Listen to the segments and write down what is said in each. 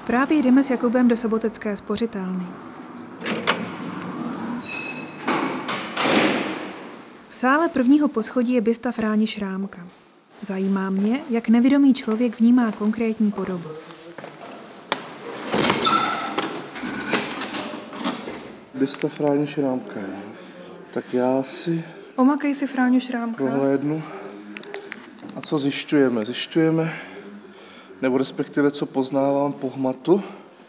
Právě jdeme s Jakubem do sobotecké spořitelny. V sále prvního poschodí je bysta Fráni Šrámka. Zajímá mě, jak nevědomý člověk vnímá konkrétní podobu. Bysta Fráni Šrámka, jo. Tak já si Omakej si Fráňu Šrámka. prohlédnu. A co zjišťujeme? Zjišťujeme, nebo respektive co poznávám po hmatu.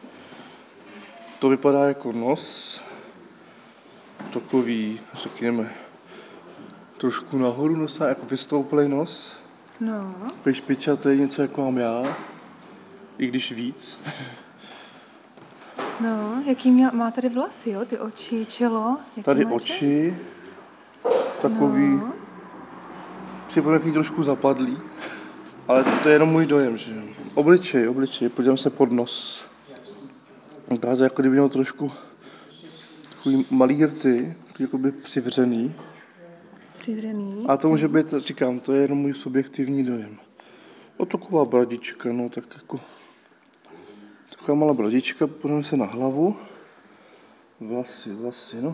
To vypadá jako nos. Takový, řekněme, trošku nahoru nosa, jako vystouplej nos. No. Špičatý, něco jako mám já. I když víc. No, jaký má tady vlasy, jo? Ty oči, čelo. Jaký Tady máče? oči. Takový, No. připomínají trošku zapadlý. Ale to je jenom můj dojem, že jo. Obličej, podívám se pod nos. Vypadá to jako kdyby měl trošku takový malý rty, jakoby přivřený. Přivřený. A to může být, říkám, to je jenom můj subjektivní dojem. No taková bradička, no tak jako... Taková malá bradička, podívám se na hlavu. Vlasy, no.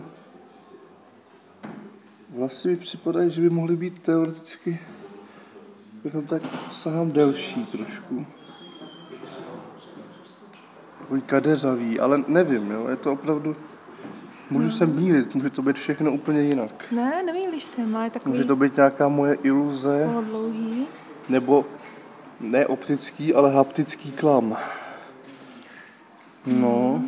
Vlasy mi připadají, že by mohly být teoreticky... Jako tak sahám delší trošku. Takový kadeřavý, ale nevím, jo, je to opravdu... Můžu se mýlit, může to být všechno úplně jinak. Ne, nemýlíš se, má je takový Může to být nějaká moje iluze, dlouhý. nebo ne optický, ale haptický klam. No.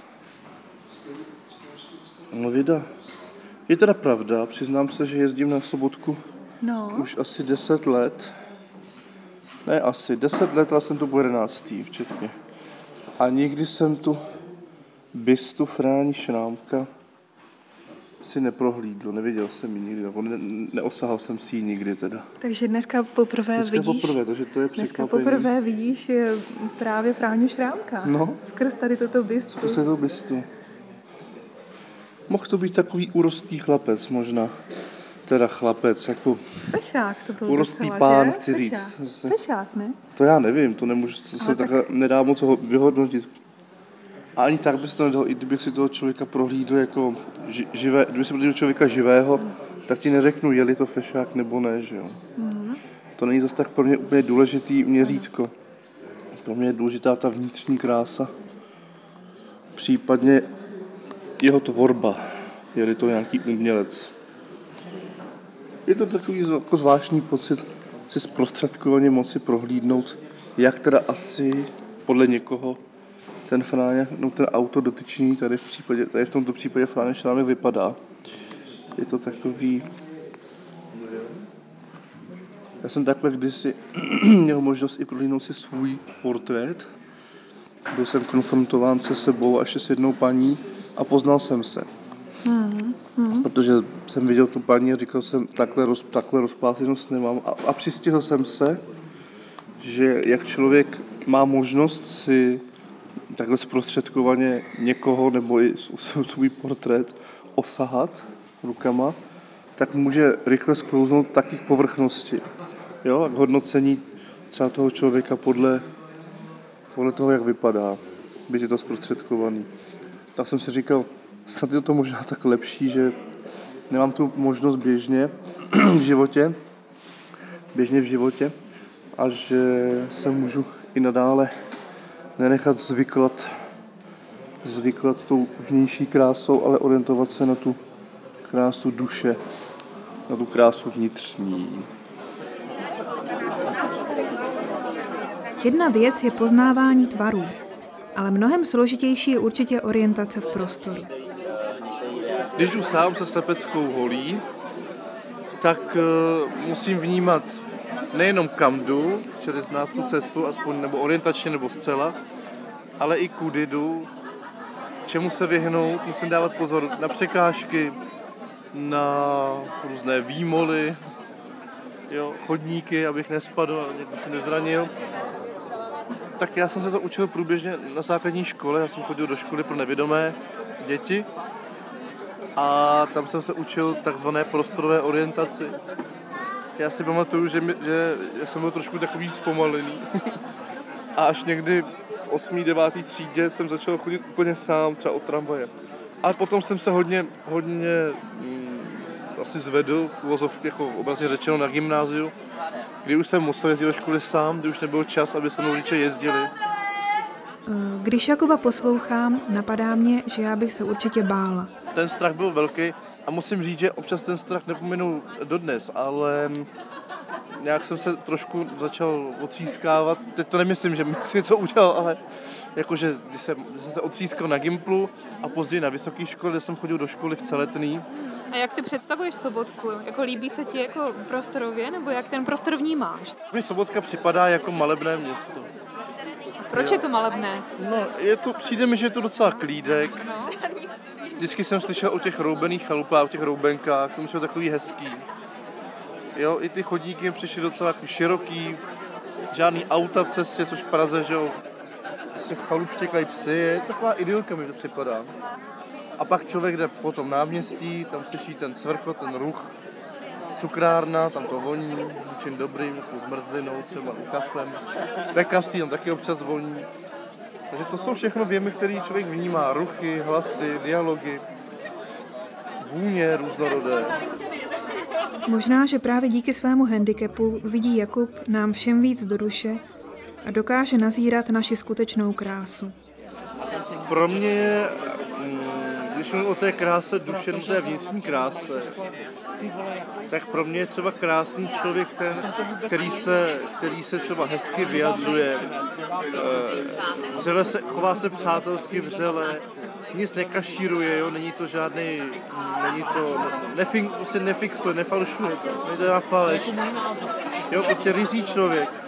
No vida. Je teda pravda, přiznám se, že jezdím na Sobotku už asi 10 let. Ne asi, 10 let, ale jsem tu po 11. včetně. A nikdy jsem tu bystu Fráni Šrámka si neprohlídl, neviděl jsem ji nikdy, nebo neosahal jsem si ji nikdy teda. Takže dneska poprvé takže to je překvapení. poprvé vidíš právě Fráňu Šrámka. No. Skrz tady toto bystu. Co se to bystu? Mohl to být takový urostlý chlapec možná. Teda chlapec, jako Fešák to byl urostlý docela, pán, že? chci říct. Fešák, ne? To já nevím, to nemůžu, to se takhle nedá moc vyhodnotit. A ani tak bys to nedal, i kdybych si toho člověka prohlídl jako živé, kdyby si prohlídl člověka živého, tak ti neřeknu, je-li to fešák nebo ne, že jo. To není zase tak pro mě úplně důležitý měřítko. Pro mě je důležitá ta vnitřní krása. Případně jeho tvorba, je-li to nějaký umělec. Je to takový jako zvláštní pocit si zprostředkovaně moci prohlídnout, jak teda asi podle někoho ten Fráňa, no ten auto dotyčný tady v tomto případě Fráňa Šrámek vypadá. Je to takový... Já jsem takhle kdysi měl možnost i prohlídnout si svůj portrét. Byl jsem konfrontován se sebou až s jednou paní a poznal jsem se. Protože jsem viděl tu paní a říkal jsem, takhle rozplácenost nemám. A přistihl jsem se, že jak člověk má možnost si takhle zprostředkovaně někoho nebo i svůj portrét osahat rukama, tak může rychle sklouznout taky k povrchnosti. Jo, a k hodnocení třeba toho člověka podle toho, jak vypadá, byť je to zprostředkovaný. Tak jsem si říkal, snad je to možná tak lepší, že nemám tu možnost běžně v životě a že se můžu i nadále nenechat zvyklat tou vnější krásou, ale orientovat se na tu krásu duše, na tu krásu vnitřní. Jedna věc je poznávání tvarů, ale mnohem složitější je určitě orientace v prostoru. Když jdu sám se slepeckou holí, tak musím vnímat nejenom kam jdu, čili znát tu cestu, aspoň nebo orientačně nebo zcela, ale i kudy jdu, čemu se vyhnout, musím dávat pozor na překážky, na různé výmoly, jo, chodníky, abych nespadl a někdo se nezranil. Tak já jsem se to učil průběžně na základní škole, já jsem chodil do školy pro nevědomé děti a tam jsem se učil takzvané prostorové orientaci. Já si pamatuju, že já jsem byl trošku takový zpomalený a až někdy v 8. 9. třídě jsem začal chodit úplně sám, třeba od tramvaje. Ale potom jsem se hodně asi zvedl, jako obrazně řečeno na gymnáziu, kdy už jsem musel jezdit do školy sám, kdy už nebyl čas, aby se mnou rodiče jezdili. Když Jakuba poslouchám, napadá mě, že já bych se určitě bála. Ten strach byl velký a musím říct, že občas ten strach nepominu dodnes, ale nějak jsem se trošku začal otřískávat. Teď to nemyslím, že mi něco udělal, ale jakože když jsem se otřískal na Gimplu a později na vysoké škole, kde jsem chodil do školy v Celetný. A jak si představuješ Sobotku? Jako líbí se ti jako prostorově, nebo jak ten prostor vnímáš? Mně Sobotka připadá jako malebné město. Proč je to malebné? No, přijde mi, že je to docela klídek. Vždycky jsem slyšel o těch roubených chalupách, o těch roubenkách, to muselo takový hezký. Jo, i ty chodníky přišly docela jako široký, žádný auta v cestě, což v Praze, že jo, se chalup štěkají psy, je taková idylka mi to připadá. A pak člověk jde po tom náměstí, tam slyší ten cvrkot, ten ruch, cukrárna, tam to voní, něčím dobrým, jako zmrzlinou, třeba kaflem. Pekařství tam taky občas voní. Takže to jsou všechno věmy, které člověk vnímá. Ruchy, hlasy, dialogy, vůně různorodé. Možná, že právě díky svému handicapu vidí Jakub nám všem víc do duše a dokáže nazírat naši skutečnou krásu. Pro mě je, když mluvím o té kráse duše, o té vnitřní kráse, tak pro mě je třeba krásný člověk ten, který se třeba hezky vyjadřuje, chová se přátelsky vřele, nic nekašíruje, jo, není to žádný, nefixuje, nefalšuje, není to faleš, jo, prostě ryzí člověk.